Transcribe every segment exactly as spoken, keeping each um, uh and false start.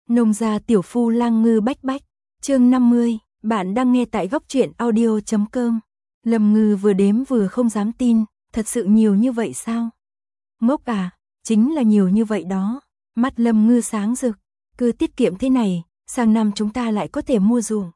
Nông gia tiểu phu lang ngư bách bách, chương năm mươi, bạn đang nghe tại góc truyện audio chấm com. Lâm Ngư vừa đếm vừa không dám tin, thật sự nhiều như vậy sao? Ngốc à, chính là nhiều như vậy đó. Mắt Lâm Ngư sáng rực, cứ tiết kiệm thế này, sang năm chúng ta lại có thể mua ruộng.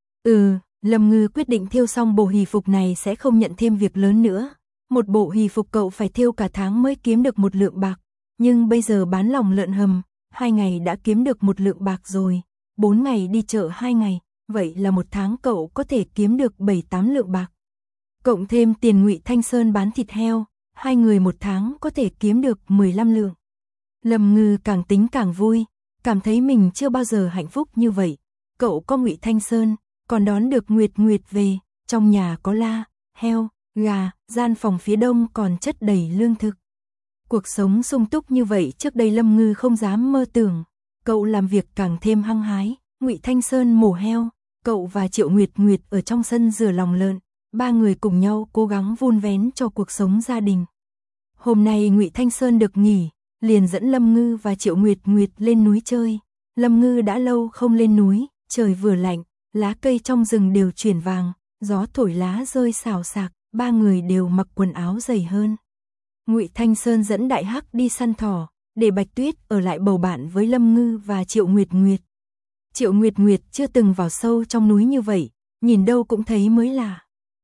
Ừ, Lâm Ngư quyết định thêu xong bộ hỷ phục này sẽ không nhận thêm việc lớn nữa. Một bộ hỷ phục cậu phải thêu cả tháng mới kiếm được một lượng bạc, nhưng bây giờ bán lòng lợn hầm, hai ngày đã kiếm được một lượng bạc rồi, bốn ngày đi chợ hai ngày, vậy là một tháng cậu có thể kiếm được bảy tám lượng bạc. Cộng thêm tiền Ngụy Thanh Sơn bán thịt heo, hai người một tháng có thể kiếm được mười lăm lượng. Lâm Ngư càng tính càng vui, cảm thấy mình chưa bao giờ hạnh phúc như vậy. Cậu có Ngụy Thanh Sơn, còn đón được Nguyệt Nguyệt về, trong nhà có la, heo, gà, gian phòng phía đông còn chất đầy lương thực. Cuộc sống sung túc như vậy trước đây Lâm Ngư không dám mơ tưởng. Cậu làm việc càng thêm hăng hái, Ngụy Thanh Sơn mổ heo, cậu và Triệu Nguyệt Nguyệt ở trong sân rửa lòng lợn, ba người cùng nhau cố gắng vun vén cho cuộc sống gia đình. Hôm nay Ngụy Thanh Sơn được nghỉ, liền dẫn Lâm Ngư và Triệu Nguyệt Nguyệt lên núi chơi. Lâm Ngư đã lâu không lên núi, trời vừa lạnh, lá cây trong rừng đều chuyển vàng, gió thổi lá rơi xào xạc, ba người đều mặc quần áo dày hơn. Ngụy Thanh Sơn dẫn Đại Hắc đi săn thỏ, để Bạch Tuyết ở lại bầu bạn với Lâm Ngư và Triệu Nguyệt Nguyệt. Triệu Nguyệt Nguyệt chưa từng vào sâu trong núi như vậy, nhìn đâu cũng thấy mới lạ.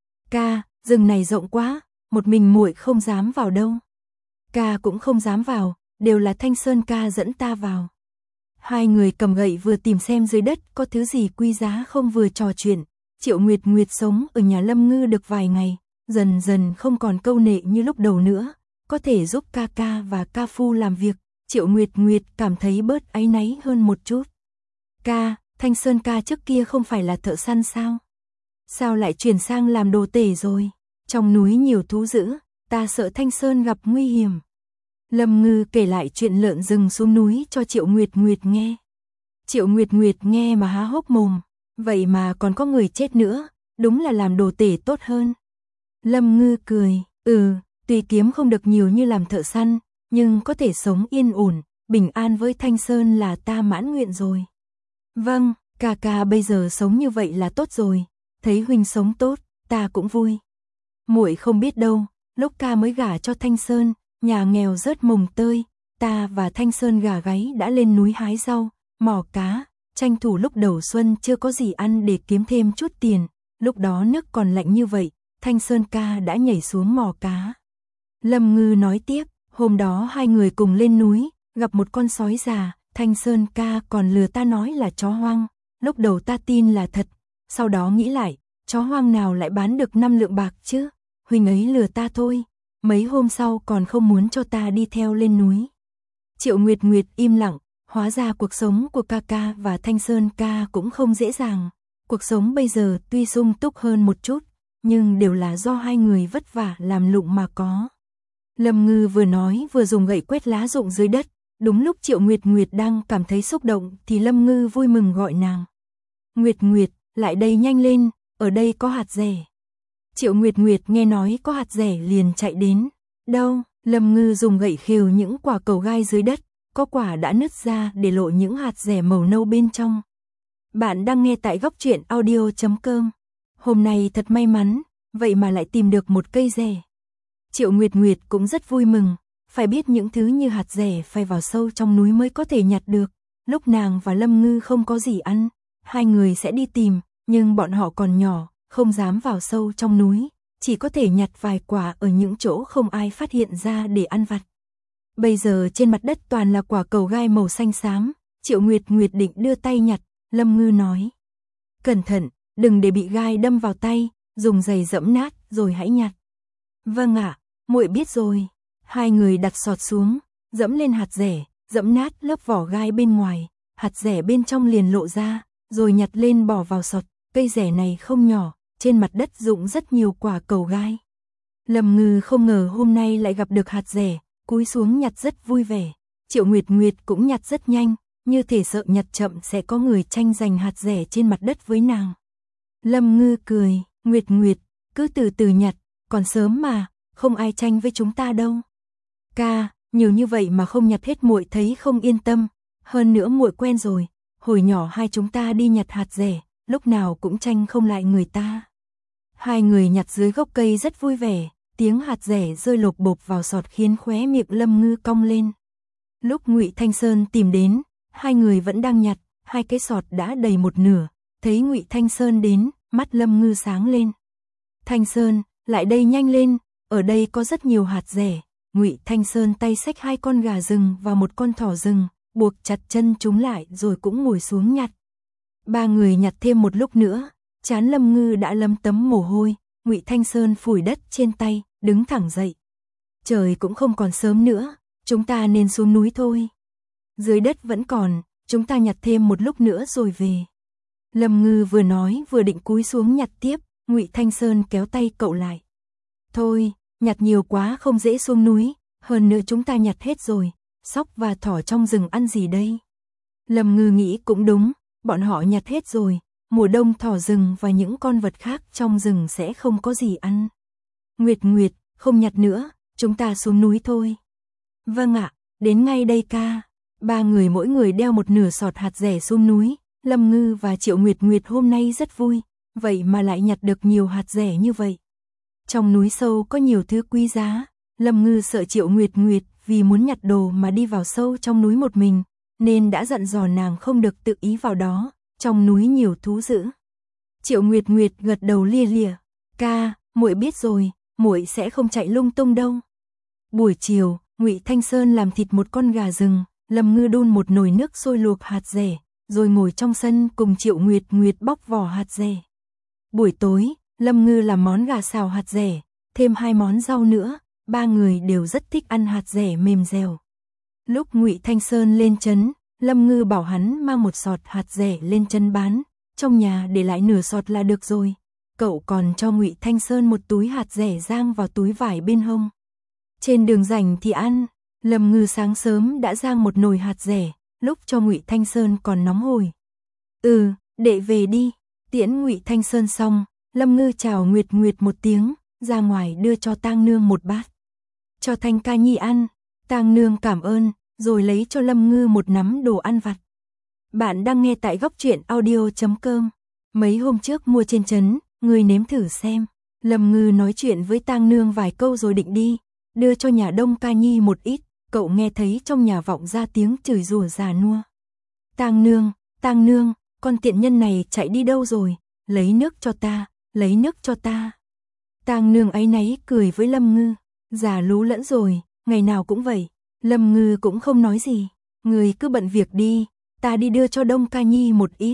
Ca, rừng này rộng quá, một mình muội không dám vào đâu. Ca cũng không dám vào, đều là Thanh Sơn ca dẫn ta vào. Hai người cầm gậy vừa tìm xem dưới đất có thứ gì quý giá không vừa trò chuyện. Triệu Nguyệt Nguyệt sống ở nhà Lâm Ngư được vài ngày, dần dần không còn câu nệ như lúc đầu nữa, có thể giúp ca ca và ca phu làm việc. Triệu Nguyệt Nguyệt cảm thấy bớt áy náy hơn một chút. Ca, Thanh Sơn ca trước kia không phải là thợ săn sao? Sao lại chuyển sang làm đồ tể rồi? Trong núi nhiều thú dữ, ta sợ Thanh Sơn gặp nguy hiểm. Lâm Ngư kể lại chuyện lợn rừng xuống núi cho Triệu Nguyệt Nguyệt nghe. Triệu Nguyệt Nguyệt nghe mà há hốc mồm, vậy mà còn có người chết nữa, đúng là làm đồ tể tốt hơn. Lâm Ngư cười, ừ, tuy kiếm không được nhiều như làm thợ săn, nhưng có thể sống yên ổn, bình an với Thanh Sơn là ta mãn nguyện rồi. Vâng, ca ca bây giờ sống như vậy là tốt rồi, thấy huynh sống tốt, ta cũng vui. Muội không biết đâu, lúc ca mới gả cho Thanh Sơn, nhà nghèo rớt mồng tơi, ta và Thanh Sơn gà gáy đã lên núi hái rau, mò cá, tranh thủ lúc đầu xuân chưa có gì ăn để kiếm thêm chút tiền, lúc đó nước còn lạnh như vậy, Thanh Sơn ca đã nhảy xuống mò cá. Lâm Ngư nói tiếp, hôm đó hai người cùng lên núi, gặp một con sói già, Thanh Sơn ca còn lừa ta nói là chó hoang, lúc đầu ta tin là thật, sau đó nghĩ lại, chó hoang nào lại bán được năm lượng bạc chứ, huynh ấy lừa ta thôi, mấy hôm sau còn không muốn cho ta đi theo lên núi. Triệu Nguyệt Nguyệt im lặng, hóa ra cuộc sống của ca ca và Thanh Sơn ca cũng không dễ dàng, cuộc sống bây giờ tuy sung túc hơn một chút, nhưng đều là do hai người vất vả làm lụng mà có. Lâm Ngư vừa nói vừa dùng gậy quét lá rụng dưới đất, đúng lúc Triệu Nguyệt Nguyệt đang cảm thấy xúc động thì Lâm Ngư vui mừng gọi nàng. Nguyệt Nguyệt, lại đây nhanh lên, ở đây có hạt rẻ. Triệu Nguyệt Nguyệt nghe nói có hạt rẻ liền chạy đến. Đâu? Lâm Ngư dùng gậy khều những quả cầu gai dưới đất, có quả đã nứt ra để lộ những hạt rẻ màu nâu bên trong. Bạn đang nghe tại góc truyện audio chấm com. Hôm nay thật may mắn, vậy mà lại tìm được một cây rẻ. Triệu Nguyệt Nguyệt cũng rất vui mừng, phải biết những thứ như hạt rẻ phải vào sâu trong núi mới có thể nhặt được. Lúc nàng và Lâm Ngư không có gì ăn, hai người sẽ đi tìm, nhưng bọn họ còn nhỏ, không dám vào sâu trong núi, chỉ có thể nhặt vài quả ở những chỗ không ai phát hiện ra để ăn vặt. Bây giờ trên mặt đất toàn là quả cầu gai màu xanh xám, Triệu Nguyệt Nguyệt định đưa tay nhặt, Lâm Ngư nói. Cẩn thận, đừng để bị gai đâm vào tay, dùng giày dẫm nát rồi hãy nhặt. Vâng ạ, muội biết rồi. Hai người đặt sọt xuống, dẫm lên hạt rẻ, dẫm nát lớp vỏ gai bên ngoài, hạt rẻ bên trong liền lộ ra, rồi nhặt lên bỏ vào sọt. Cây rẻ này không nhỏ, trên mặt đất rụng rất nhiều quả cầu gai. Lâm Ngư không ngờ hôm nay lại gặp được hạt rẻ, cúi xuống nhặt rất vui vẻ. Triệu Nguyệt Nguyệt cũng nhặt rất nhanh, như thể sợ nhặt chậm sẽ có người tranh giành hạt rẻ trên mặt đất với nàng. Lâm Ngư cười, Nguyệt Nguyệt, cứ từ từ nhặt, còn sớm mà, không ai tranh với chúng ta đâu. Ca, nhiều như vậy mà không nhặt hết muội thấy không yên tâm, hơn nữa muội quen rồi, hồi nhỏ hai chúng ta đi nhặt hạt dẻ, lúc nào cũng tranh không lại người ta. Hai người nhặt dưới gốc cây rất vui vẻ, tiếng hạt dẻ rơi lộp bộp vào sọt khiến khóe miệng Lâm Ngư cong lên. Lúc Ngụy Thanh Sơn tìm đến, hai người vẫn đang nhặt, hai cái sọt đã đầy một nửa, thấy Ngụy Thanh Sơn đến, mắt Lâm Ngư sáng lên. Thanh Sơn, lại đây nhanh lên, ở đây có rất nhiều hạt dẻ. Ngụy Thanh Sơn tay xách hai con gà rừng và một con thỏ rừng, buộc chặt chân chúng lại rồi cũng ngồi xuống nhặt. Ba người nhặt thêm một lúc nữa, trán Lâm Ngư đã lấm tấm mồ hôi, Ngụy Thanh Sơn phủi đất trên tay, đứng thẳng dậy. Trời cũng không còn sớm nữa, chúng ta nên xuống núi thôi. Dưới đất vẫn còn, chúng ta nhặt thêm một lúc nữa rồi về. Lâm Ngư vừa nói vừa định cúi xuống nhặt tiếp, Ngụy Thanh Sơn kéo tay cậu lại. Thôi, nhặt nhiều quá không dễ xuống núi, hơn nữa chúng ta nhặt hết rồi, sóc và thỏ trong rừng ăn gì đây? Lâm Ngư nghĩ cũng đúng, bọn họ nhặt hết rồi, mùa đông thỏ rừng và những con vật khác trong rừng sẽ không có gì ăn. Nguyệt Nguyệt, không nhặt nữa, chúng ta xuống núi thôi. Vâng ạ, đến ngay đây ca. Ba người mỗi người đeo một nửa sọt hạt dẻ xuống núi, Lâm Ngư và Triệu Nguyệt Nguyệt hôm nay rất vui, vậy mà lại nhặt được nhiều hạt dẻ như vậy. Trong núi sâu có nhiều thứ quý giá, Lâm Ngư sợ Triệu Nguyệt Nguyệt vì muốn nhặt đồ mà đi vào sâu trong núi một mình, nên đã dặn dò nàng không được tự ý vào đó, trong núi nhiều thú dữ. Triệu Nguyệt Nguyệt gật đầu lia lịa, ca, muội biết rồi, muội sẽ không chạy lung tung đâu. Buổi chiều, Ngụy Thanh Sơn làm thịt một con gà rừng, Lâm Ngư đun một nồi nước sôi luộc hạt dẻ, rồi ngồi trong sân cùng Triệu Nguyệt Nguyệt bóc vỏ hạt dẻ. Buổi tối, Lâm Ngư làm món gà xào hạt dẻ, thêm hai món rau nữa, ba người đều rất thích ăn hạt dẻ mềm dẻo. Lúc Ngụy Thanh Sơn lên trấn, Lâm Ngư bảo hắn mang một sọt hạt dẻ lên trấn bán, trong nhà để lại nửa sọt là được rồi. Cậu còn cho Ngụy Thanh Sơn một túi hạt dẻ rang vào túi vải bên hông. Trên đường rảnh thì ăn, Lâm Ngư sáng sớm đã rang một nồi hạt dẻ, lúc cho Ngụy Thanh Sơn còn nóng hổi. Ừ, đệ về đi. Tiễn Ngụy Thanh Sơn xong, Lâm Ngư chào Nguyệt Nguyệt một tiếng, ra ngoài đưa cho Tang Nương một bát. Cho Thanh Ca Nhi ăn, Tang Nương cảm ơn, rồi lấy cho Lâm Ngư một nắm đồ ăn vặt. Bạn đang nghe tại góc truyện audio chấm com. Mấy hôm trước mua trên trấn, ngươi nếm thử xem. Lâm Ngư nói chuyện với Tang Nương vài câu rồi định đi, đưa cho nhà Đông Ca Nhi một ít, cậu nghe thấy trong nhà vọng ra tiếng chửi rủa già nua. Tang Nương, Tang Nương, con tiện nhân này chạy đi đâu rồi, lấy nước cho ta, lấy nước cho ta. Tang Nương áy náy cười với Lâm Ngư, già lú lẫn rồi, ngày nào cũng vậy. Lâm Ngư cũng không nói gì, người cứ bận việc đi, ta đi đưa cho Đông Ca Nhi một ít.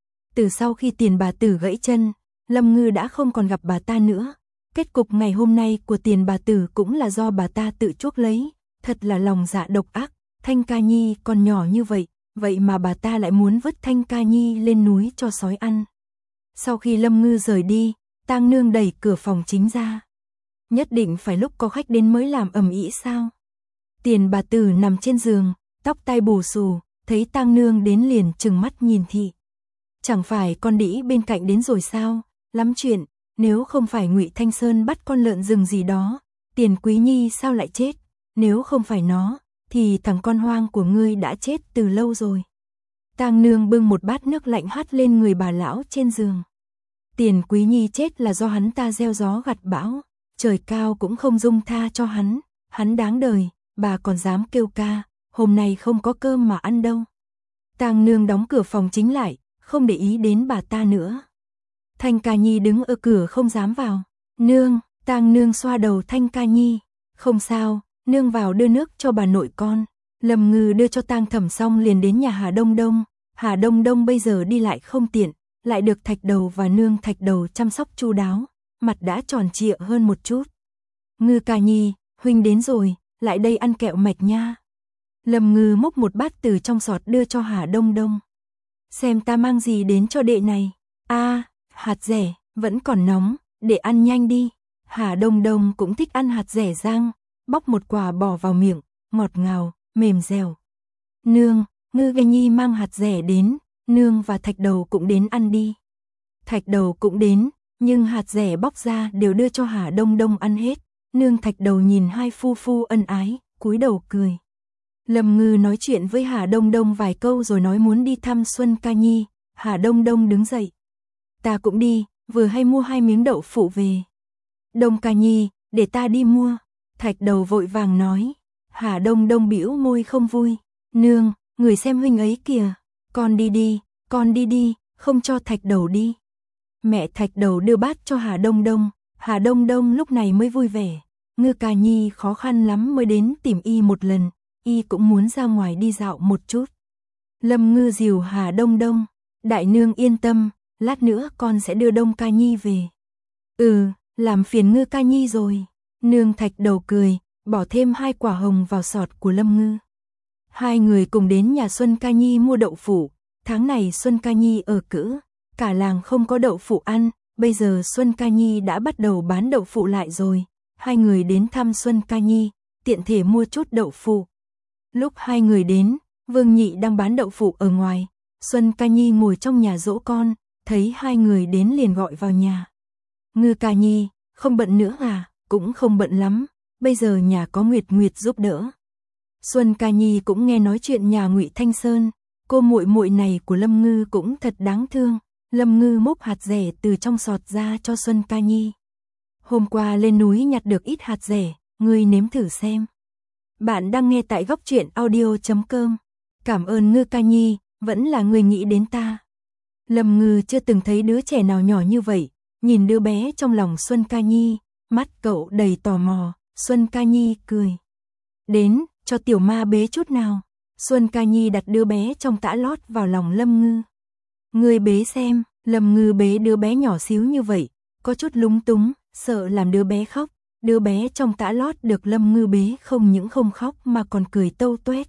Từ sau khi Tiền bà tử gãy chân, Lâm Ngư đã không còn gặp bà ta nữa. Kết cục ngày hôm nay của Tiền bà tử cũng là do bà ta tự chuốc lấy, thật là lòng dạ độc ác. Thanh Ca Nhi còn nhỏ như vậy, vậy mà bà ta lại muốn vứt Thanh Ca Nhi lên núi cho sói ăn. Sau khi Lâm Ngư rời đi, Tang Nương đẩy cửa phòng chính ra. Nhất định phải lúc có khách đến mới làm ầm ĩ sao? Tiền bà tử nằm trên giường, tóc tai bù xù, thấy Tang Nương đến liền trừng mắt nhìn thị. Chẳng phải con đĩ bên cạnh đến rồi sao? Lắm chuyện, nếu không phải Ngụy Thanh Sơn bắt con lợn rừng gì đó, Tiền Quý Nhi sao lại chết? Nếu không phải nó, thì thằng con hoang của ngươi đã chết từ lâu rồi. Tang Nương bưng một bát nước lạnh hắt lên người bà lão trên giường. Tiền Quý Nhi chết là do hắn ta gieo gió gặt bão, trời cao cũng không dung tha cho hắn, hắn đáng đời, bà còn dám kêu ca, hôm nay không có cơm mà ăn đâu. Tang Nương đóng cửa phòng chính lại, không để ý đến bà ta nữa. Thanh Ca Nhi đứng ở cửa không dám vào. Nương, Tang Nương xoa đầu Thanh Ca Nhi, không sao, nương vào đưa nước cho bà nội con. Lâm Ngư đưa cho Tang Thẩm xong liền đến nhà Hà Đông Đông. Hà Đông Đông bây giờ đi lại không tiện, lại được Thạch Đầu và nương Thạch Đầu chăm sóc chu đáo, mặt đã tròn trịa hơn một chút. Ngư Ca Nhi, huynh đến rồi, lại đây ăn kẹo mạch nha. Lâm Ngư múc một bát từ trong sọt đưa cho Hà Đông Đông. Xem ta mang gì đến cho đệ này. A, à, hạt dẻ, vẫn còn nóng, để ăn nhanh đi. Hà Đông Đông cũng thích ăn hạt dẻ rang, bóc một quả bỏ vào miệng, ngọt ngào, mềm dẻo. Nương, Ngư Ca Nhi mang hạt dẻ đến, nương và Thạch Đầu cũng đến ăn đi. Thạch Đầu cũng đến, nhưng hạt dẻ bóc ra đều đưa cho Hà Đông Đông ăn hết. Nương Thạch Đầu nhìn hai phu phu ân ái, cúi đầu cười. Lâm Ngư nói chuyện với Hà Đông Đông vài câu rồi nói muốn đi thăm Xuân Ca Nhi. Hà Đông Đông đứng dậy. Ta cũng đi, vừa hay mua hai miếng đậu phụ về. Đông Ca Nhi, để ta đi mua. Thạch Đầu vội vàng nói. Hà Đông Đông bĩu môi không vui. Nương, người xem huynh ấy kìa. Con đi đi, con đi đi, không cho Thạch Đầu đi. Mẹ Thạch Đầu đưa bát cho Hà Đông Đông. Hà Đông Đông lúc này mới vui vẻ. Ngư Ca Nhi khó khăn lắm mới đến tìm y một lần. Y cũng muốn ra ngoài đi dạo một chút. Lâm Ngư dìu Hà Đông Đông. Đại nương yên tâm, lát nữa con sẽ đưa Đông Ca Nhi về. Ừ, làm phiền Ngư Ca Nhi rồi. Nương Thạch Đầu cười, bỏ thêm hai quả hồng vào sọt của Lâm Ngư. Hai người cùng đến nhà Xuân Ca Nhi mua đậu phụ. Tháng này Xuân Ca Nhi ở cữ, cả làng không có đậu phụ ăn. Bây giờ Xuân Ca Nhi đã bắt đầu bán đậu phụ lại rồi. Hai người đến thăm Xuân Ca Nhi, tiện thể mua chút đậu phụ. Lúc hai người đến, Vương Nhị đang bán đậu phụ ở ngoài. Xuân Ca Nhi ngồi trong nhà dỗ con, thấy hai người đến liền gọi vào nhà. Ngư Ca Nhi, không bận nữa à? Cũng không bận lắm, bây giờ nhà có Nguyệt Nguyệt giúp đỡ. Xuân Ca Nhi cũng nghe nói chuyện nhà Ngụy Thanh Sơn, cô muội muội này của Lâm Ngư cũng thật đáng thương. Lâm Ngư múc hạt dẻ từ trong sọt ra cho Xuân Ca Nhi. Hôm qua lên núi nhặt được ít hạt dẻ, ngươi nếm thử xem. Bạn đang nghe tại góc truyện audio chấm com. Cảm ơn Ngư Ca Nhi, vẫn là người nghĩ đến ta. Lâm Ngư chưa từng thấy đứa trẻ nào nhỏ như vậy, nhìn đứa bé trong lòng Xuân Ca Nhi, mắt cậu đầy tò mò. Xuân Ca Nhi cười. Đến, cho tiểu ma bế chút nào. Xuân Ca Nhi đặt đứa bé trong tã lót vào lòng Lâm Ngư. Ngươi bế xem. Lâm Ngư bế đứa bé nhỏ xíu như vậy, có chút lúng túng, sợ làm đứa bé khóc. Đứa bé trong tã lót được Lâm Ngư bế không những không khóc mà còn cười tâu tuét.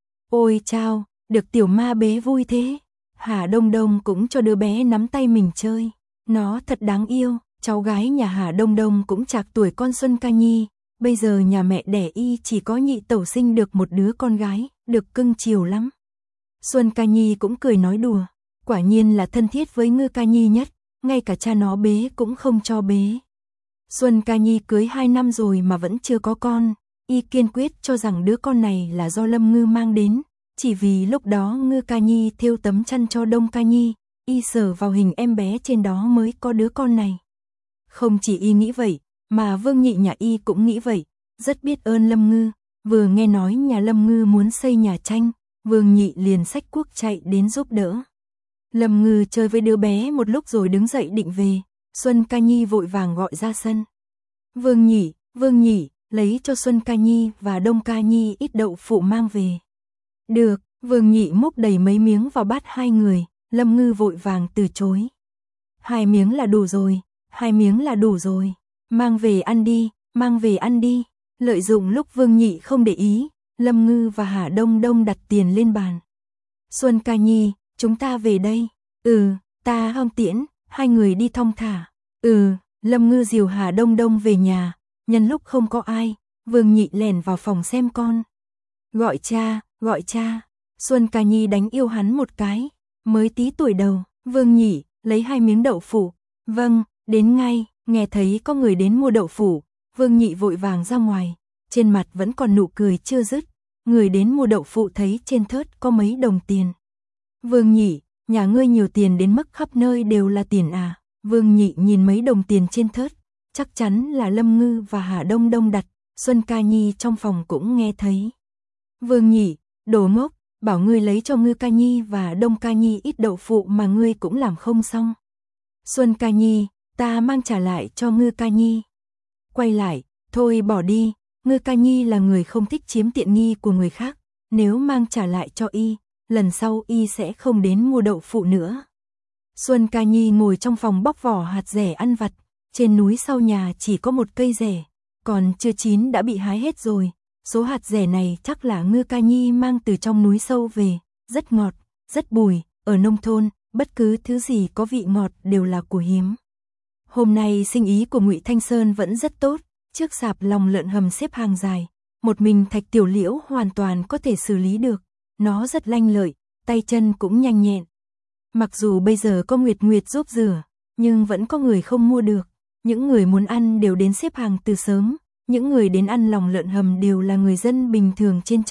Ôi chao, được tiểu ma bế vui thế. Hà Đông Đông cũng cho đứa bé nắm tay mình chơi. Nó thật đáng yêu. Cháu gái nhà Hà Đông Đông cũng trạc tuổi con Xuân Ca Nhi. Bây giờ nhà mẹ đẻ y chỉ có nhị tẩu sinh được một đứa con gái, được cưng chiều lắm. Xuân Ca Nhi cũng cười nói đùa. Quả nhiên là thân thiết với Ngư Ca Nhi nhất, ngay cả cha nó bế cũng không cho bế. Xuân Ca Nhi cưới hai năm rồi mà vẫn chưa có con, y kiên quyết cho rằng đứa con này là do Lâm Ngư mang đến, chỉ vì lúc đó Ngư Ca Nhi thêu tấm chăn cho Đông Ca Nhi, y sờ vào hình em bé trên đó mới có đứa con này. Không chỉ y nghĩ vậy, mà Vương Nhị nhà y cũng nghĩ vậy, rất biết ơn Lâm Ngư, vừa nghe nói nhà Lâm Ngư muốn xây nhà tranh, Vương Nhị liền xách cuốc chạy đến giúp đỡ. Lâm Ngư chơi với đứa bé một lúc rồi đứng dậy định về, Xuân Ca Nhi vội vàng gọi ra sân. Vương Nhị, Vương Nhị, lấy cho Xuân Ca Nhi và Đông Ca Nhi ít đậu phụ mang về. Được, Vương Nhị múc đầy mấy miếng vào bát hai người, Lâm Ngư vội vàng từ chối. Hai miếng là đủ rồi, hai miếng là đủ rồi, mang về ăn đi, mang về ăn đi. Lợi dụng lúc Vương Nhị không để ý, Lâm Ngư và Hà Đông Đông đặt tiền lên bàn. Xuân Ca Nhi, chúng ta về đây. Ừ, ta không tiễn, hai người đi thong thả. Ừ, Lâm Ngư dìu Hà Đông Đông về nhà, nhân lúc không có ai, Vương Nhị lèn vào phòng xem con. Gọi cha, gọi cha. Xuân Ca Nhi đánh yêu hắn một cái, mới tí tuổi đầu. Vương Nhị, lấy hai miếng đậu phụ. Vâng, đến ngay. Nghe thấy có người đến mua đậu phụ, Vương Nhị vội vàng ra ngoài, trên mặt vẫn còn nụ cười chưa dứt. Người đến mua đậu phụ thấy trên thớt có mấy đồng tiền. Vương Nhị, nhà ngươi nhiều tiền đến mức khắp nơi đều là tiền à? Vương Nhị nhìn mấy đồng tiền trên thớt, chắc chắn là Lâm Ngư và Hà Đông Đông đặt. Xuân Ca Nhi trong phòng cũng nghe thấy. Vương Nhị, đồ ngốc, bảo ngươi lấy cho Ngư Ca Nhi và Đông Ca Nhi ít đậu phụ mà ngươi cũng làm không xong. Xuân Ca Nhi, ta mang trả lại cho Ngư Ca Nhi. Quay lại, thôi bỏ đi, Ngư Ca Nhi là người không thích chiếm tiện nghi của người khác, nếu mang trả lại cho y, lần sau y sẽ không đến mua đậu phụ nữa. Xuân Ca Nhi ngồi trong phòng bóc vỏ hạt dẻ ăn vặt, trên núi sau nhà chỉ có một cây dẻ, còn chưa chín đã bị hái hết rồi. Số hạt dẻ này chắc là Ngư Ca Nhi mang từ trong núi sâu về, rất ngọt, rất bùi, ở nông thôn, bất cứ thứ gì có vị ngọt đều là của hiếm. Hôm nay sinh ý của Ngụy Thanh Sơn vẫn rất tốt, trước sạp lòng lợn hầm xếp hàng dài, một mình Thạch Tiểu Liễu hoàn toàn có thể xử lý được, nó rất lanh lợi, tay chân cũng nhanh nhẹn. Mặc dù bây giờ có Nguyệt Nguyệt giúp rửa, nhưng vẫn có người không mua được, những người muốn ăn đều đến xếp hàng từ sớm, những người đến ăn lòng lợn hầm đều là người dân bình thường trên trấn,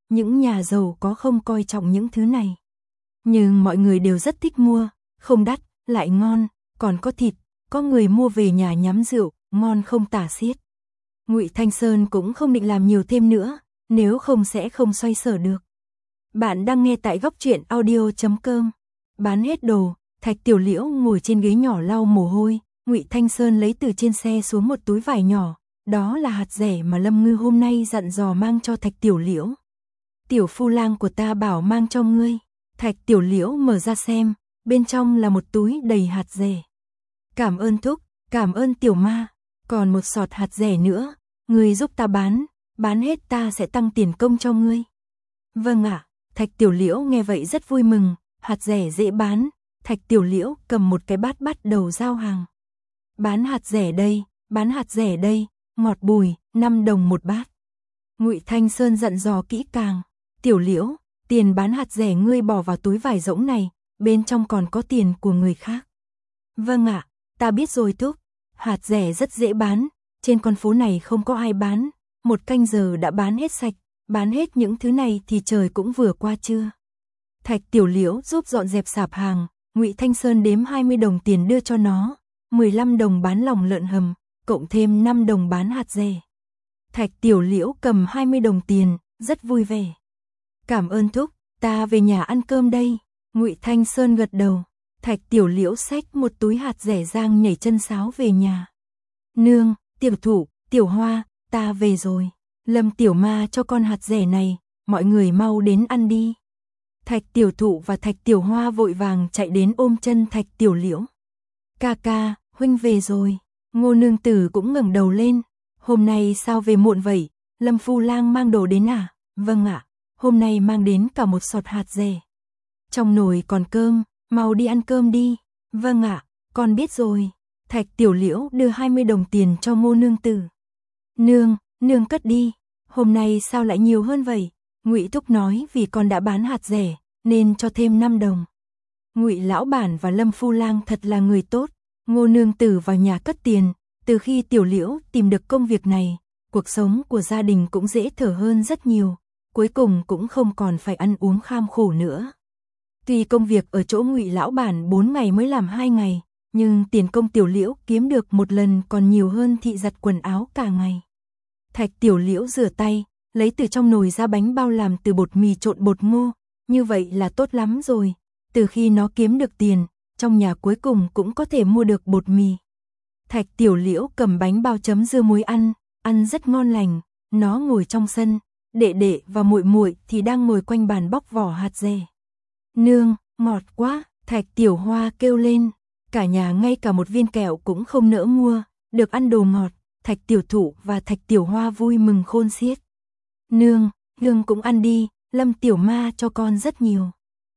những nhà giàu có không coi trọng những thứ này. Nhưng mọi người đều rất thích mua, không đắt, lại ngon, còn có thịt, có người mua về nhà nhắm rượu, ngon không tả xiết. Ngụy Thanh Sơn cũng không định làm nhiều thêm nữa, nếu không sẽ không xoay sở được. Bạn đang nghe tại góc truyện audio chấm com. Bán hết đồ, Thạch Tiểu Liễu ngồi trên ghế nhỏ lau mồ hôi, Ngụy Thanh Sơn lấy từ trên xe xuống một túi vải nhỏ, đó là hạt dẻ mà Lâm Ngư hôm nay dặn dò mang cho Thạch Tiểu Liễu. Tiểu phu lang của ta bảo mang cho ngươi. Thạch Tiểu Liễu mở ra xem, bên trong là một túi đầy hạt dẻ. Cảm ơn thúc, cảm ơn tiểu ma, còn một sọt hạt dẻ nữa, ngươi giúp ta bán, bán hết ta sẽ tăng tiền công cho ngươi. Vâng ạ, Thạch Tiểu Liễu nghe vậy rất vui mừng, hạt dẻ dễ bán, Thạch Tiểu Liễu cầm một cái bát bắt đầu giao hàng. Bán hạt dẻ đây, bán hạt dẻ đây, ngọt bùi, năm đồng một bát. Ngụy Thanh Sơn dặn dò kỹ càng, Tiểu Liễu, tiền bán hạt dẻ ngươi bỏ vào túi vải rỗng này, bên trong còn có tiền của người khác. Vâng ạ, ta biết rồi thúc, hạt dẻ rất dễ bán, trên con phố này không có ai bán, một canh giờ đã bán hết sạch, bán hết những thứ này thì trời cũng vừa qua trưa. Thạch Tiểu Liễu giúp dọn dẹp sạp hàng, Ngụy Thanh Sơn đếm hai mươi đồng tiền đưa cho nó, mười lăm đồng bán lòng lợn hầm, cộng thêm năm đồng bán hạt dẻ. Thạch Tiểu Liễu cầm hai mươi đồng tiền, rất vui vẻ. Cảm ơn thúc, ta về nhà ăn cơm đây. Ngụy Thanh Sơn gật đầu. Thạch Tiểu Liễu xách một túi hạt dẻ giang nhảy chân sáo về nhà. Nương, Tiểu Thụ, Tiểu Hoa, ta về rồi. Lâm Tiểu Ma cho con hạt dẻ này, mọi người mau đến ăn đi. Thạch Tiểu Thụ và Thạch Tiểu Hoa vội vàng chạy đến ôm chân Thạch Tiểu Liễu. Ca ca, huynh về rồi. Ngô nương tử cũng ngẩng đầu lên. Hôm nay sao về muộn vậy? Lâm phu lang mang đồ đến à? Vâng ạ, hôm nay mang đến cả một sọt hạt dẻ. Trong nồi còn cơm, mau đi ăn cơm đi. Vâng ạ, con biết rồi. Thạch Tiểu Liễu đưa hai mươi đồng tiền cho Ngô nương tử. Nương, nương cất đi. Hôm nay sao lại nhiều hơn vậy? Ngụy thúc nói vì con đã bán hạt dẻ, nên cho thêm năm đồng. Ngụy lão bản và Lâm phu lang thật là người tốt. Ngô nương tử vào nhà cất tiền. Từ khi Tiểu Liễu tìm được công việc này, cuộc sống của gia đình cũng dễ thở hơn rất nhiều, cuối cùng cũng không còn phải ăn uống kham khổ nữa. Tuy công việc ở chỗ Ngụy lão bản bốn ngày mới làm hai ngày, nhưng tiền công Tiểu Liễu kiếm được một lần còn nhiều hơn thị giặt quần áo cả ngày. Thạch Tiểu Liễu rửa tay, lấy từ trong nồi ra bánh bao làm từ bột mì trộn bột ngô, như vậy là tốt lắm rồi. Từ khi nó kiếm được tiền, trong nhà cuối cùng cũng có thể mua được bột mì. Thạch Tiểu Liễu cầm bánh bao chấm dưa muối ăn, ăn rất ngon lành. Nó ngồi trong sân, đệ đệ và muội muội thì đang ngồi quanh bàn bóc vỏ hạt dẻ. Nương, ngọt quá, Thạch Tiểu Hoa kêu lên. Cả nhà ngay cả một viên kẹo cũng không nỡ mua, được ăn đồ ngọt. Thạch Tiểu Thụ và Thạch Tiểu Hoa vui mừng khôn xiết. Nương, nương cũng ăn đi, Lâm Tiểu Ma cho con rất nhiều.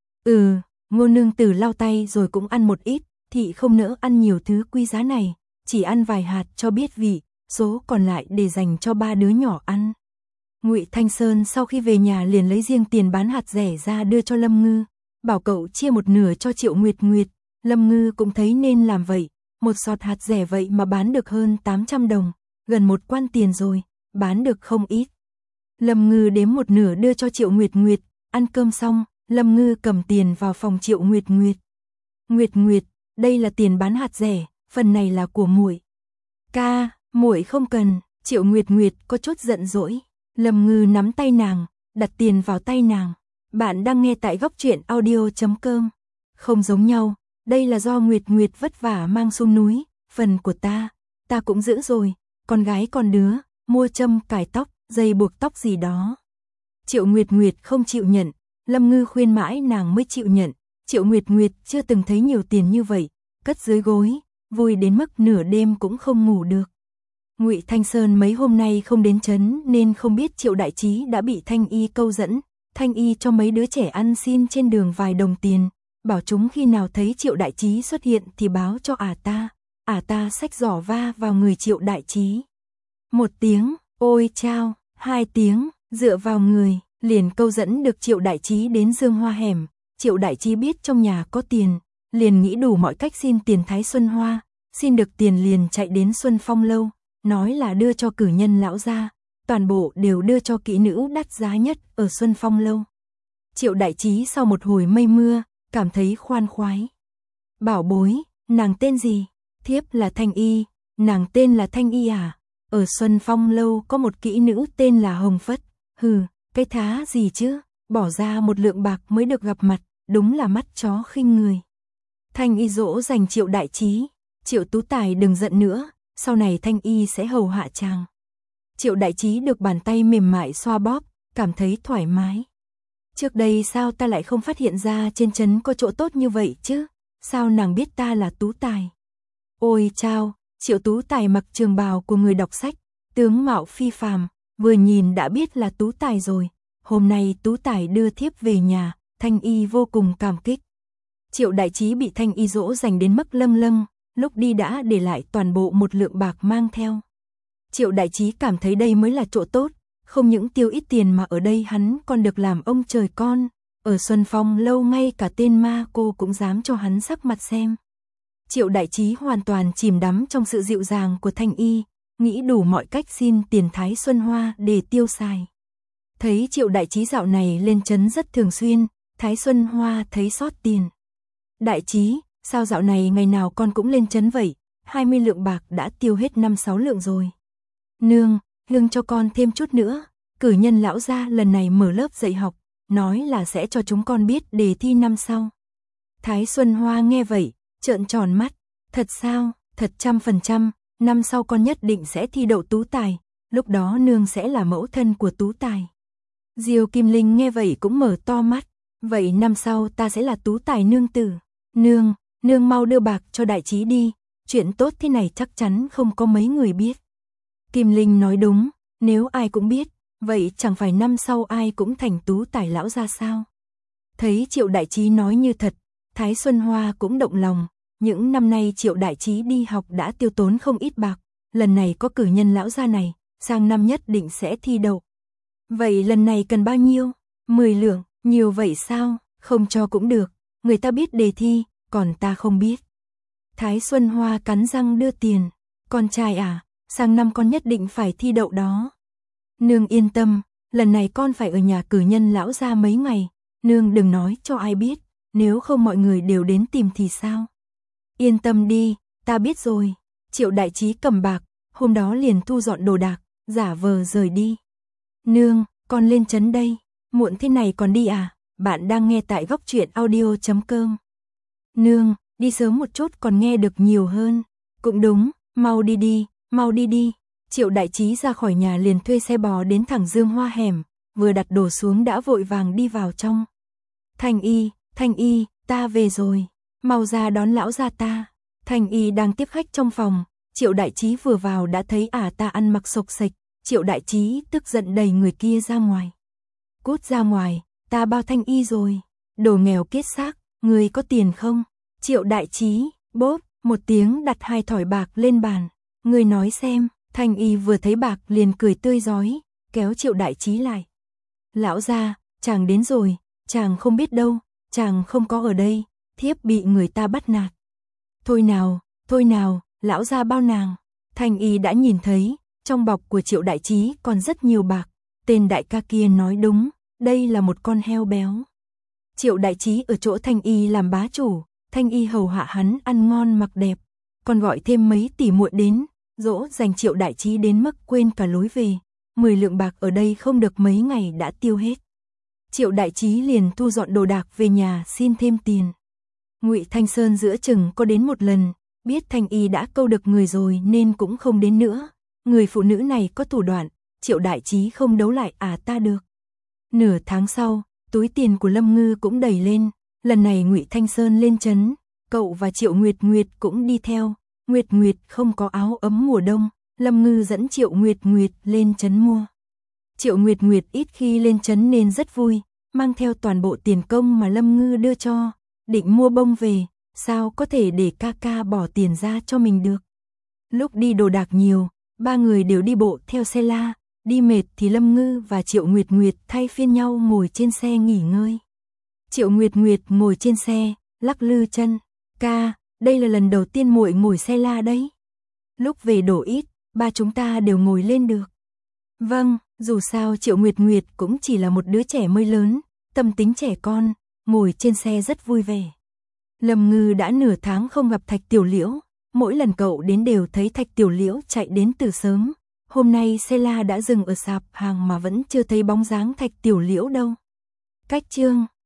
Ừ, Ngô nương tử lau tay rồi cũng ăn một ít, thị không nỡ ăn nhiều thứ quý giá này, chỉ ăn vài hạt cho biết vị, số còn lại để dành cho ba đứa nhỏ ăn. Ngụy Thanh Sơn sau khi về nhà liền lấy riêng tiền bán hạt dẻ ra đưa cho Lâm Ngư, bảo cậu chia một nửa cho Triệu Nguyệt Nguyệt. Lâm Ngư cũng thấy nên làm vậy, một sọt hạt dẻ vậy mà bán được hơn tám trăm đồng, gần một quan tiền rồi, bán được không ít. Lâm Ngư đếm một nửa đưa cho Triệu Nguyệt Nguyệt, ăn cơm xong, Lâm Ngư cầm tiền vào phòng Triệu Nguyệt Nguyệt. Nguyệt Nguyệt, đây là tiền bán hạt dẻ, phần này là của muội. Ca, muội không cần. Triệu Nguyệt Nguyệt có chút giận dỗi. Lâm Ngư nắm tay nàng, đặt tiền vào tay nàng. Bạn đang nghe tại góc truyện audio chấm com. Không giống nhau, đây là do Nguyệt Nguyệt vất vả mang xuống núi, phần của ta, ta cũng giữ rồi, con gái con đứa, mua châm cài tóc, dây buộc tóc gì đó. Triệu Nguyệt Nguyệt không chịu nhận, Lâm Ngư khuyên mãi nàng mới chịu nhận. Triệu Nguyệt Nguyệt chưa từng thấy nhiều tiền như vậy, cất dưới gối, vui đến mức nửa đêm cũng không ngủ được. Ngụy Thanh Sơn mấy hôm nay không đến trấn nên không biết Triệu Đại Trí đã bị Thanh Y câu dẫn. Thanh Y cho mấy đứa trẻ ăn xin trên đường vài đồng tiền, bảo chúng khi nào thấy Triệu Đại Trí xuất hiện thì báo cho ả ta. Ả ta xách giỏ va vào người Triệu Đại Trí. Một tiếng, ôi chao, hai tiếng, dựa vào người, liền câu dẫn được Triệu Đại Trí đến Dương Hoa hẻm. Triệu Đại Trí biết trong nhà có tiền, liền nghĩ đủ mọi cách xin tiền Thái Xuân Hoa, xin được tiền liền chạy đến Xuân Phong lâu, nói là đưa cho cử nhân lão gia, toàn bộ đều đưa cho kỹ nữ đắt giá nhất ở Xuân Phong lâu. Triệu Đại Trí sau một hồi mây mưa, cảm thấy khoan khoái. Bảo bối, nàng tên gì? Thiếp là Thanh Y. Nàng tên là Thanh Y à? Ở Xuân Phong lâu có một kỹ nữ tên là Hồng Phất. Hừ, cái thá gì chứ? Bỏ ra một lượng bạc mới được gặp mặt, đúng là mắt chó khinh người. Thanh Y dỗ dành Triệu Đại Trí. Triệu Tú Tài đừng giận nữa, sau này Thanh Y sẽ hầu hạ chàng. Triệu Đại Trí được bàn tay mềm mại xoa bóp, cảm thấy thoải mái. Trước đây sao ta lại không phát hiện ra trên trấn có chỗ tốt như vậy chứ? Sao nàng biết ta là Tú Tài? Ôi chao, Triệu Tú Tài mặc trường bào của người đọc sách, tướng mạo phi phàm, vừa nhìn đã biết là Tú Tài rồi. Hôm nay Tú Tài đưa thiếp về nhà, Thanh Y vô cùng cảm kích. Triệu Đại Trí bị Thanh Y dỗ dành đến mức lâng lâng, lúc đi đã để lại toàn bộ một lượng bạc mang theo. Triệu Đại Trí cảm thấy đây mới là chỗ tốt, không những tiêu ít tiền mà ở đây hắn còn được làm ông trời con. Ở Xuân Phong lâu ngay cả tên ma cô cũng dám cho hắn sắc mặt xem. Triệu Đại Trí hoàn toàn chìm đắm trong sự dịu dàng của Thanh Y, nghĩ đủ mọi cách xin tiền Thái Xuân Hoa để tiêu xài. Thấy Triệu Đại Trí dạo này lên trấn rất thường xuyên, Thái Xuân Hoa thấy sót tiền. Đại Trí, sao dạo này ngày nào con cũng lên trấn vậy? hai mươi lượng bạc đã tiêu hết năm sáu lượng rồi. Nương, lương cho con thêm chút nữa. Cử nhân lão gia lần này mở lớp dạy học, nói là sẽ cho chúng con biết đề thi năm sau. Thái Xuân Hoa nghe vậy, trợn tròn mắt. Thật sao? Thật trăm phần trăm, năm sau con nhất định sẽ thi đậu Tú Tài, lúc đó nương sẽ là mẫu thân của Tú Tài. Diêu Kim Linh nghe vậy cũng mở to mắt. Vậy năm sau ta sẽ là Tú Tài nương tử. Nương, nương mau đưa bạc cho Đại Trí đi, chuyện tốt thế này chắc chắn không có mấy người biết. Kim Linh nói đúng, nếu ai cũng biết, vậy chẳng phải năm sau ai cũng thành Tú Tài lão ra sao? Thấy Triệu Đại Trí nói như thật, Thái Xuân Hoa cũng động lòng. Những năm nay Triệu Đại Trí đi học đã tiêu tốn không ít bạc, lần này có cử nhân lão gia này, sang năm nhất định sẽ thi đậu. Vậy lần này cần bao nhiêu? mười lượng, nhiều vậy sao? Không cho cũng được, người ta biết đề thi, còn ta không biết. Thái Xuân Hoa cắn răng đưa tiền. Con trai à, sang năm con nhất định phải thi đậu đó. Nương yên tâm, lần này con phải ở nhà cử nhân lão gia mấy ngày, nương đừng nói cho ai biết, nếu không mọi người đều đến tìm thì sao? Yên tâm đi, ta biết rồi. Triệu Đại Trí cầm bạc, hôm đó liền thu dọn đồ đạc, giả vờ rời đi. Nương, con lên trấn đây, muộn thế này còn đi à? Bạn đang nghe tại góc truyện audio chấm com. Nương, đi sớm một chút còn nghe được nhiều hơn. Cũng đúng, mau đi đi, mau đi đi. Triệu Đại Trí ra khỏi nhà liền thuê xe bò đến thẳng Dương Hoa hẻm, vừa đặt đồ xuống đã vội vàng đi vào trong. Thanh Y, Thanh Y, ta về rồi, mau ra đón lão gia ta. Thanh Y đang tiếp khách trong phòng, Triệu Đại Trí vừa vào đã thấy ả ta ăn mặc xộc xệch, Triệu Đại Trí tức giận đẩy người kia ra ngoài. Cút ra ngoài, ta bao Thanh Y rồi, đồ nghèo kiết xác, người có tiền không? Triệu Đại Trí, bốp, một tiếng đặt hai thỏi bạc lên bàn, người nói xem. Thanh Y vừa thấy bạc liền cười tươi rói, kéo Triệu Đại Trí lại. Lão gia, chàng đến rồi, chàng không biết đâu, chàng không có ở đây, thiếp bị người ta bắt nạt. Thôi nào, thôi nào, lão gia bao nàng. Thanh Y đã nhìn thấy, trong bọc của Triệu Đại Trí còn rất nhiều bạc, tên đại ca kia nói đúng, đây là một con heo béo. Triệu Đại Trí ở chỗ Thanh Y làm bá chủ, Thanh Y hầu hạ hắn ăn ngon mặc đẹp, còn gọi thêm mấy tỷ muội đến, dỗ dành Triệu Đại Trí đến mức quên cả lối về. Mười lượng bạc ở đây không được mấy ngày đã tiêu hết. Triệu Đại Trí liền thu dọn đồ đạc về nhà xin thêm tiền. Ngụy Thanh Sơn giữa chừng có đến một lần, biết Thanh Y đã câu được người rồi nên cũng không đến nữa. Người phụ nữ này có thủ đoạn, Triệu Đại Trí không đấu lại à ta được. Nửa tháng sau, túi tiền của Lâm Ngư cũng đầy lên, lần này Ngụy Thanh Sơn lên trấn, cậu và Triệu Nguyệt Nguyệt cũng đi theo. Nguyệt Nguyệt không có áo ấm mùa đông, Lâm Ngư dẫn Triệu Nguyệt Nguyệt lên trấn mua. Triệu Nguyệt Nguyệt ít khi lên trấn nên rất vui, mang theo toàn bộ tiền công mà Lâm Ngư đưa cho, định mua bông về, sao có thể để ca ca bỏ tiền ra cho mình được. Lúc đi đồ đạc nhiều, ba người đều đi bộ theo xe la, đi mệt thì Lâm Ngư và Triệu Nguyệt Nguyệt thay phiên nhau ngồi trên xe nghỉ ngơi. Triệu Nguyệt Nguyệt ngồi trên xe, lắc lư chân, ca, đây là lần đầu tiên muội ngồi xe la đấy. Lúc về đổ ít, ba chúng ta đều ngồi lên được. Vâng, dù sao Triệu Nguyệt Nguyệt cũng chỉ là một đứa trẻ mới lớn, tâm tính trẻ con, ngồi trên xe rất vui vẻ. Lâm Ngư đã nửa tháng không gặp Thạch Tiểu Liễu, mỗi lần cậu đến đều thấy Thạch Tiểu Liễu chạy đến từ sớm. Hôm nay xe la đã dừng ở sạp hàng mà vẫn chưa thấy bóng dáng Thạch Tiểu Liễu đâu. Cách chương